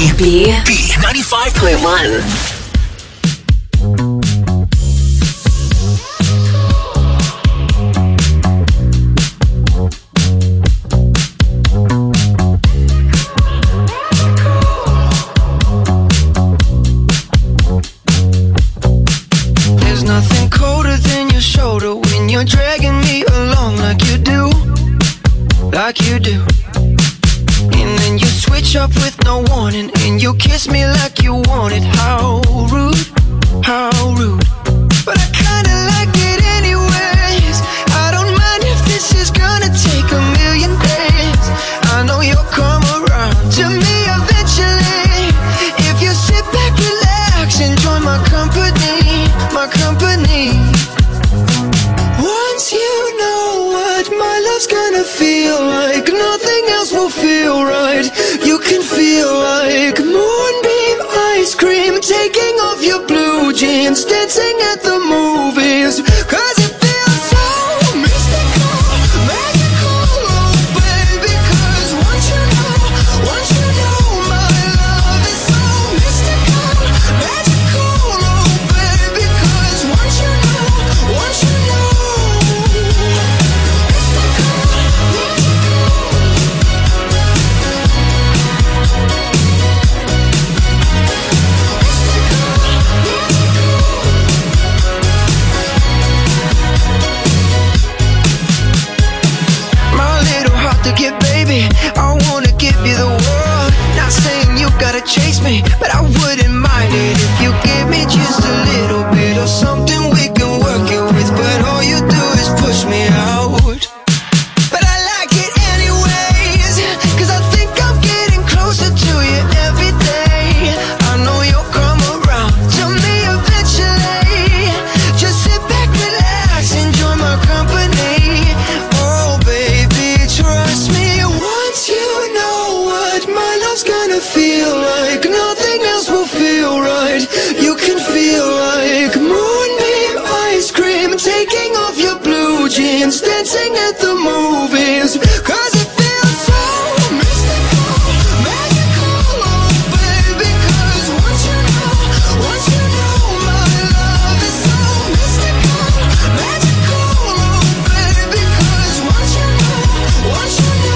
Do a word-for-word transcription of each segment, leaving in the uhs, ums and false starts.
B. B ninety-five point one. Like you do. And then you switch up with no warning, and you kiss me like you want it. How rude, how rude. But I kinda like it anyways. I don't mind if this is gonna take a million days. I know you'll come around to me eventually. If you sit back, relax, enjoy my company, my company. Once you know what my love's gonna feel like, nothing else will feel right. You can feel like moonbeam ice cream, taking off your blue jeans, dancing at the movies. Cause it feels so mystical, magical, oh baby. Cause once you know, once you know my love is so mystical, magical, oh baby. Cause once you know, once you know. I wanna give you the world. Not saying you gotta chase me, but I wouldn't mind it if you give me just a little bit of something we can work it with. But all you do is push me out. But I like it anyways, cause I think I'm getting closer to you every day. I know you'll come around to me eventually. Just sit back, relax, enjoy my company. Oh baby, trust me. Once you know what my love's gonna feel like, nothing else will feel right. You can feel like moonbeam ice cream, taking off your blue jeans, dancing at the movies. Cause it feels so mystical, magical, oh baby. Cause once you know, once you know my love is so mystical, magical, oh baby. Cause once you know, once you know.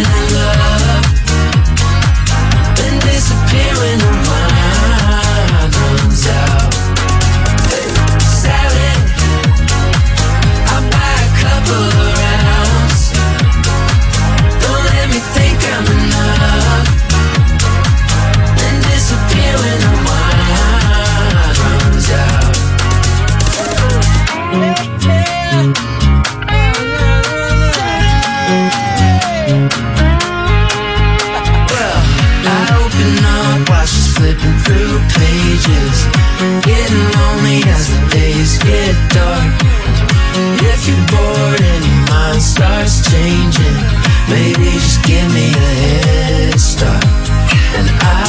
Disappearing in mind. changes, getting lonely as the days get dark. If you're bored and your mind starts changing, maybe just give me a head start. And I,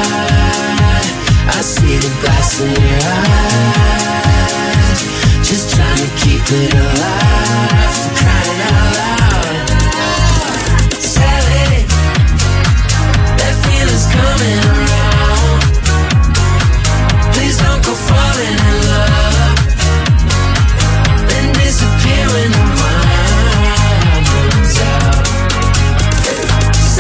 I see the glass in your eyes, just trying to keep it alive, for crying out loud. Sally, that feeling's coming around. Please don't go falling in love, then disappear when the mind runs out.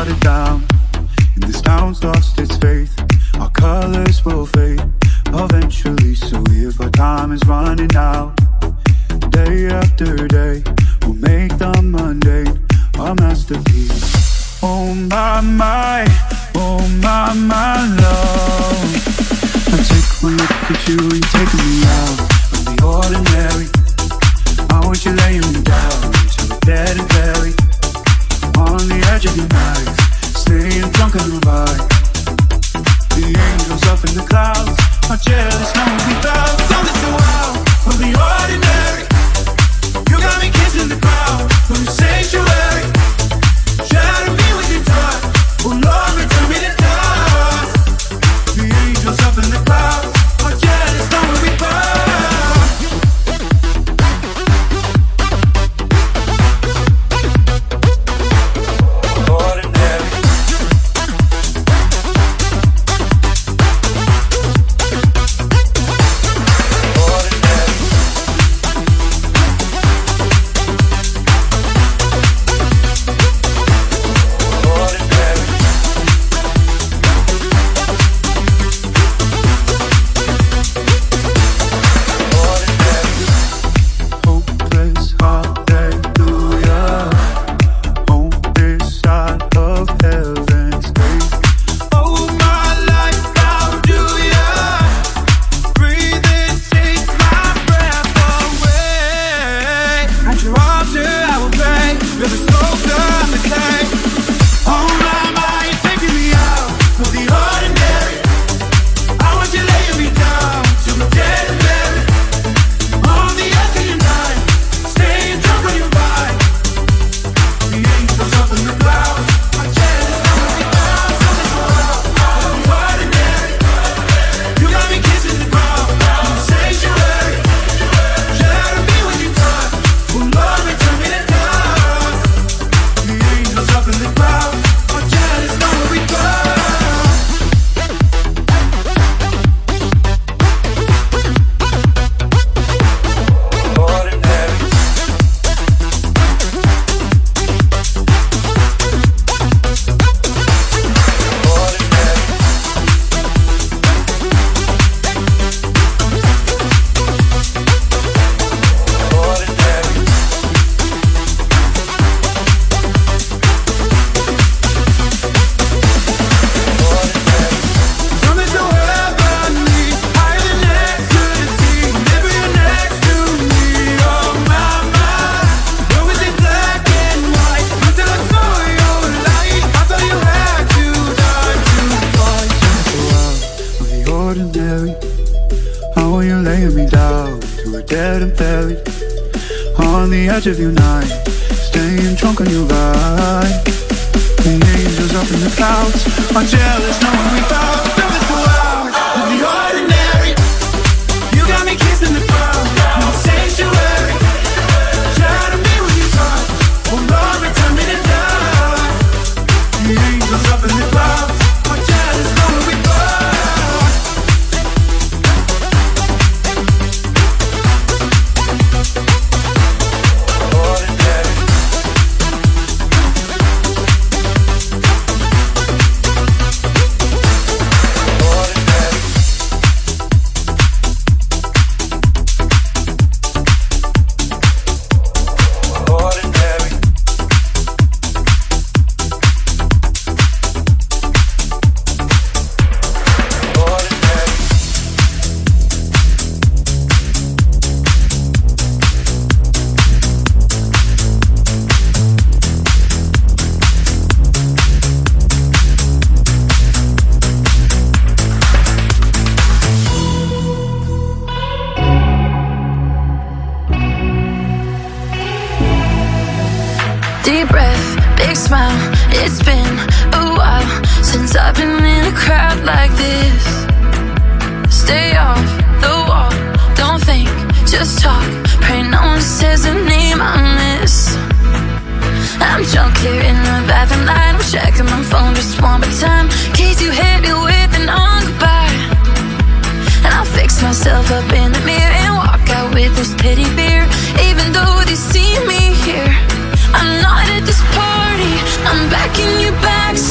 watered down, and this town's lost its faith. Our colors will fade eventually, so if our time is running out, day after day, we'll make the mundane a masterpiece. Oh my, my, oh my, my love. I take one look at you and you're taking me out of the ordinary. I want you laying me down till we're dead and buried on the edge of your knife, staying drunk on the vibe. The angels up in the clouds are jealous, knowing we found something so wild from the ordinary. You got me kissing the ground from your sanctuary. Shadow me with your touch, oh Lord, return me to touch. The angels up in the clouds are jealous, knowing we found. Of your night, staying drunk on your vibe. The angels up in the clouds are jealous, knowing we found something so loud of the ordinary. You got me kissing the ground, no sanctuary. Shadow me with your touch, oh Lord, return me to dust. The angels up in the clouds are jealous, knowing we found. Deep breath, big smile. It's been a while since I've been in a crowd like this. Stay off the wall, don't think, just talk. Pray no one says the name I miss. I'm drunk here in the bathroom light. I'm checking my phone just one more time, in case you hit me with an on goodbye. And I'll fix myself up in the mirror and walk out with this teddy bear. Even though they see me here, I'm not at this party. I'm back in your back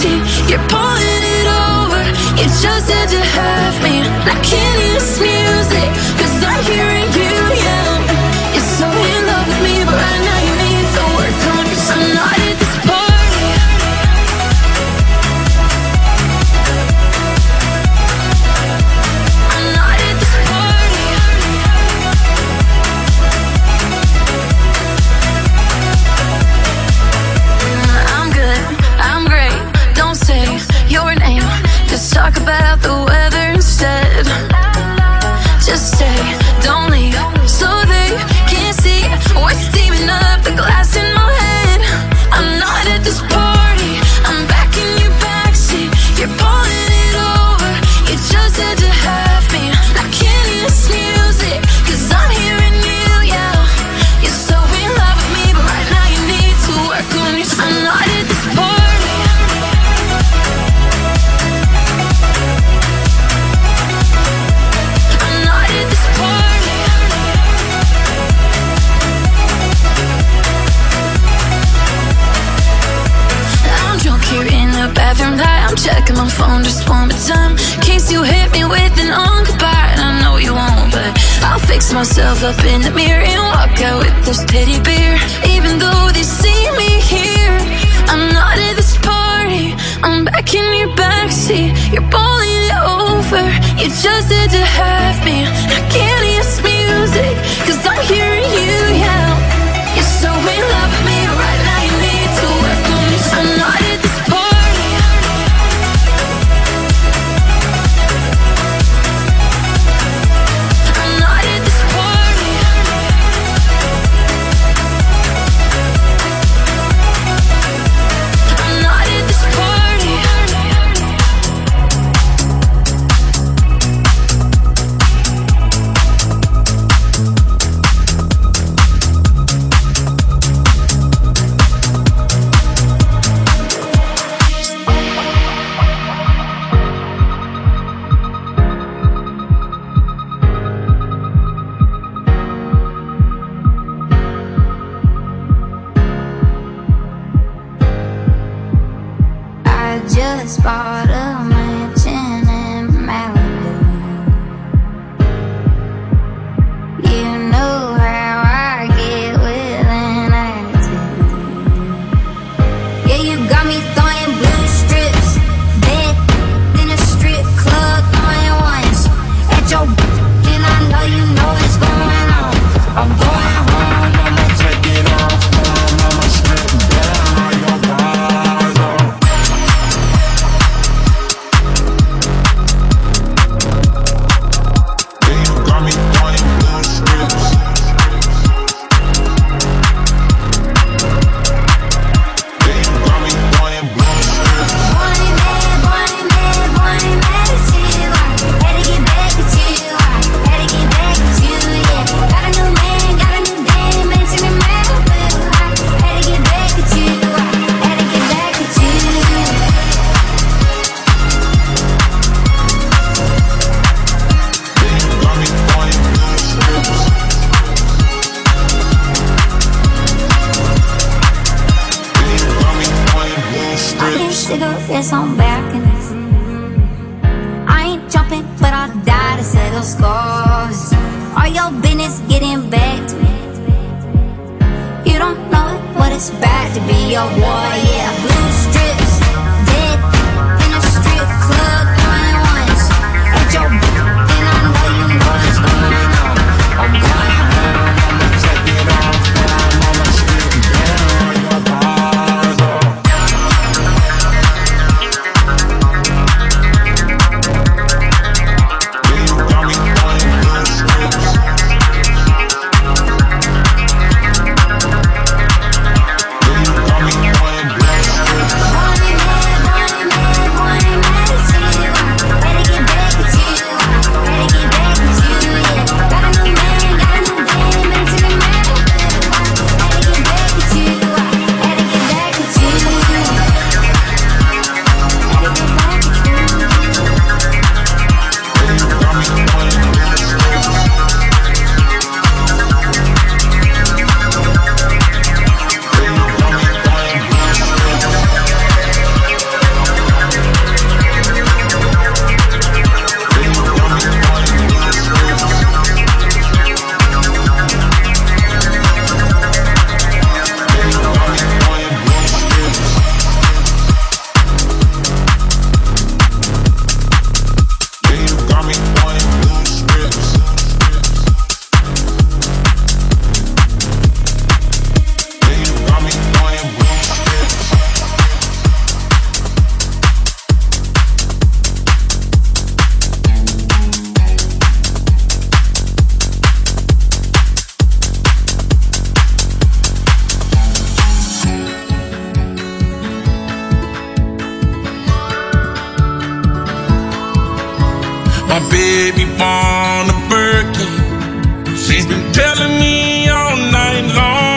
just had to have me. I can't hear this music, cause I'm hearing you, yeah. You're so in love with me, but right now you need to work on yourself. I'm not at this party. I'm not at this party. I'm good, I'm great. Don't say your name, just talk about the weather instead. Just stay, don't leave, so they can't see what's steaming up the glass in my head. I'm not at this party, I'm back in your backseat. You're pulling it over, you just had to have me. I can't hear this music, cause I'm hearing you, yeah. You're so in love with me, but right now you need to work on yourself. I'm not at this party. I'm not at this party. I'm drunk here in the bathroom light. I'm checking my phone just one more time, in case you hit me with an on goodbye. And I know you won't, but I'll fix myself up in the mirror and walk out with this teddy bear. Even though they see me here, I'm not at this party. I'm back in your backseat. You're pulling it over, you just had to have me. I can't hear this music, cause I'm hearing you, yeah. You're so in love with me, but right now you need to work on this. I'm not at this party. I'm not at this party. I'm not at this party. I just bought a mansion in Malibu. You know how I get with an attitude. Yeah, you got me throwing blue strips, bed in a strip club, throwing ones at your and I know you know what's going on. I'm going home, I'ma take it off, home, I'ma strip down your bars off. Cigarettes on back and I ain't jumping, but I'll die to settle scores. Are your business getting back to me? You don't know what it's bad to be your boy, yeah. Blue strips, dead in a strip club, throwing ones at your and I know you know what's going on. I'm going home, I'ma take it off, I'ma strip down your bars off. One baby born a Birkin. She's been telling me all night long.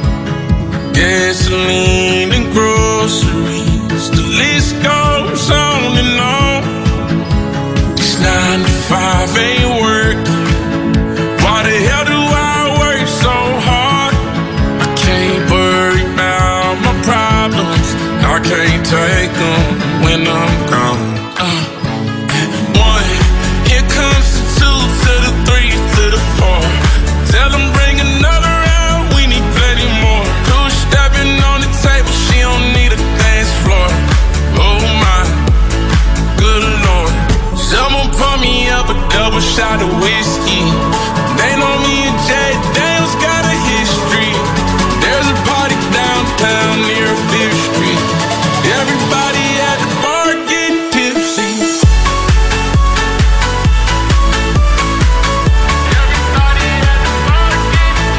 Gasoline and groceries, the list goes on and on. This nine to five ain't working. Why the hell do I work so hard? I can't worry about my problems. I can't take them when I'm gone. Uh, one, here comes the two to the three to the four. Tell them bring another round, we need plenty more. Two stepping on the table, she don't need a dance floor. Oh my, good Lord. Someone pour me up a double shot of whiskey. They know me and Jay Daniels got a history. There's a party downtown near Fifth Street. Everybody at the bar getting tipsy. Everybody at the bar getting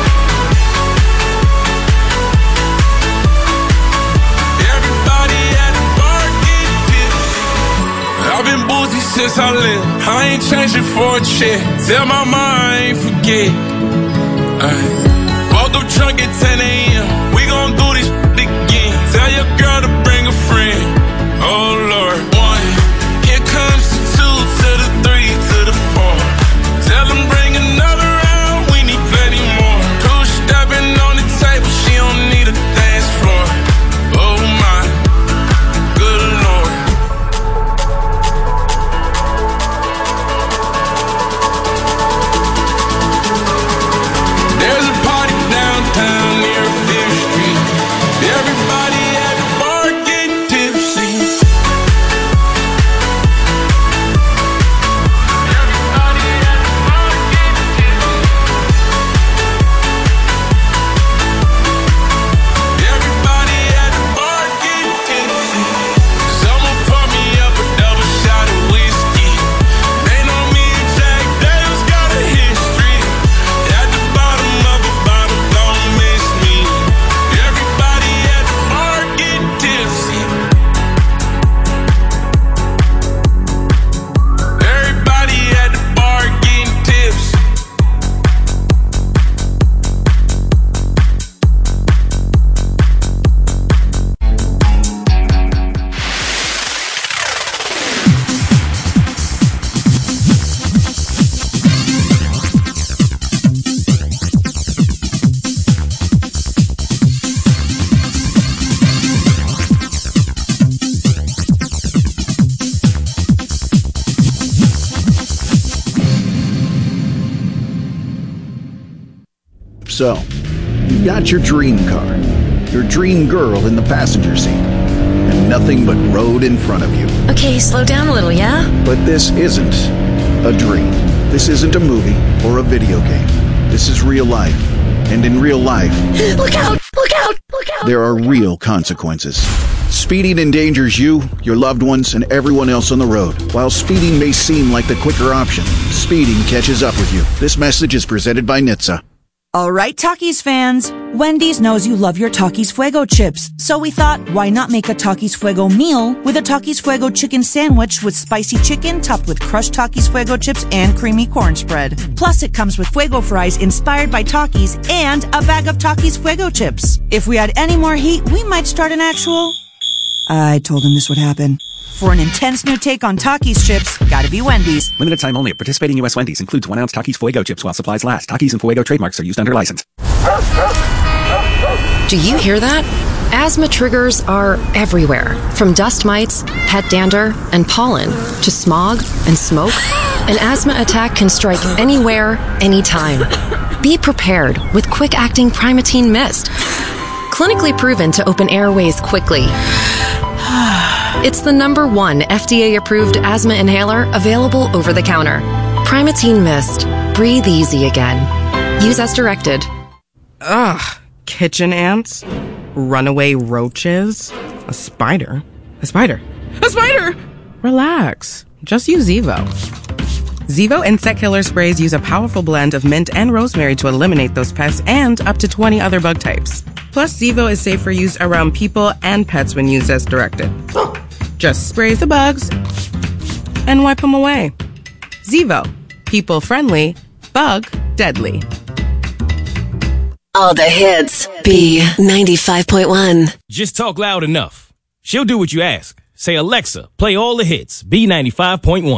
tipsy. Everybody at the bar getting tipsy. I've been boozy since I lived. I ain't changing for a check. Tell my mom I ain't forget. Ay. Woke up drunk at ten a.m. We gon' do this again. Tell your girl to bring a friend. Oh Lord. One, here comes the two to the three to the four. Tell them bring another round, we need plenty more. Two stepping on the table, she don't need a dance floor. Oh my, good Lord. There's a party downtown near Fifth Street. Everybody at the bar getting tipsy. Everybody at the bar getting tipsy. Everybody at the bar getting tipsy. Someone pour me up a double shot of whiskey. They know me and Jack Daniels got a history. At the bottom of a bottle, don't miss me. Everybody at the bar getting tipsy. Everybody at the bar getting tipsy. So, you've got your dream car, your dream girl in the passenger seat, and nothing but road in front of you. Okay, slow down a little, yeah? But this isn't a dream. This isn't a movie or a video game. This is real life. And in real life, Look out! Look out! Look out! there are real consequences. Speeding endangers you, your loved ones, and everyone else on the road. While speeding may seem like the quicker option, speeding catches up with you. This message is presented by N H T S A. All right, Takis fans. Wendy's knows you love your Takis Fuego chips. So we thought, why not make a Takis Fuego meal with a Takis Fuego chicken sandwich with spicy chicken topped with crushed Takis Fuego chips and creamy corn spread. Plus, it comes with Fuego fries inspired by Takis and a bag of Takis Fuego chips. If we had any more heat, we might start an actual... I told him this would happen. For an intense new take on Takis chips, gotta be Wendy's. Limited time only at participating U S Wendy's. Includes one ounce Takis Fuego chips while supplies last. Takis and Fuego trademarks are used under license. Do you hear that? Asthma triggers are everywhere. From dust mites, pet dander, and pollen, to smog and smoke. An asthma attack can strike anywhere, anytime. Be prepared with quick-acting Primatene Mist. Clinically proven to open airways quickly. It's the number one F D A-approved asthma inhaler available over the counter. Primatene Mist. Breathe easy again. Use as directed. Ugh. Kitchen ants? Runaway roaches? A spider? A spider? A spider! Relax. Just use Zevo. Zevo insect killer sprays use a powerful blend of mint and rosemary to eliminate those pests and up to twenty other bug types. Plus, Zevo is safe for use around people and pets when used as directed. Just spray the bugs and wipe them away. Zevo. People friendly, bug deadly. All the hits. B ninety-five point one. Just talk loud enough. She'll do what you ask. Say, Alexa, play all the hits. B ninety-five point one.